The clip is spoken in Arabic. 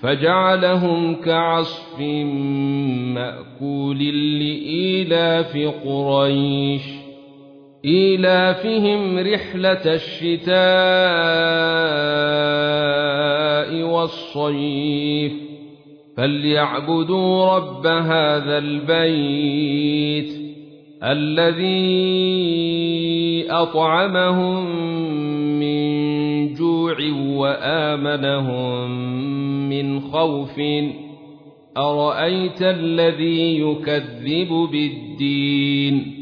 فجعلهم كعصف مأكول لإيلاف قريش إيلافهم رحلة الشتاء والصيف فليعبدوا رب هذا البيت الذي أطعمهم من جوع وآمنهم من خوف أرأيت الذي يكذب بالدين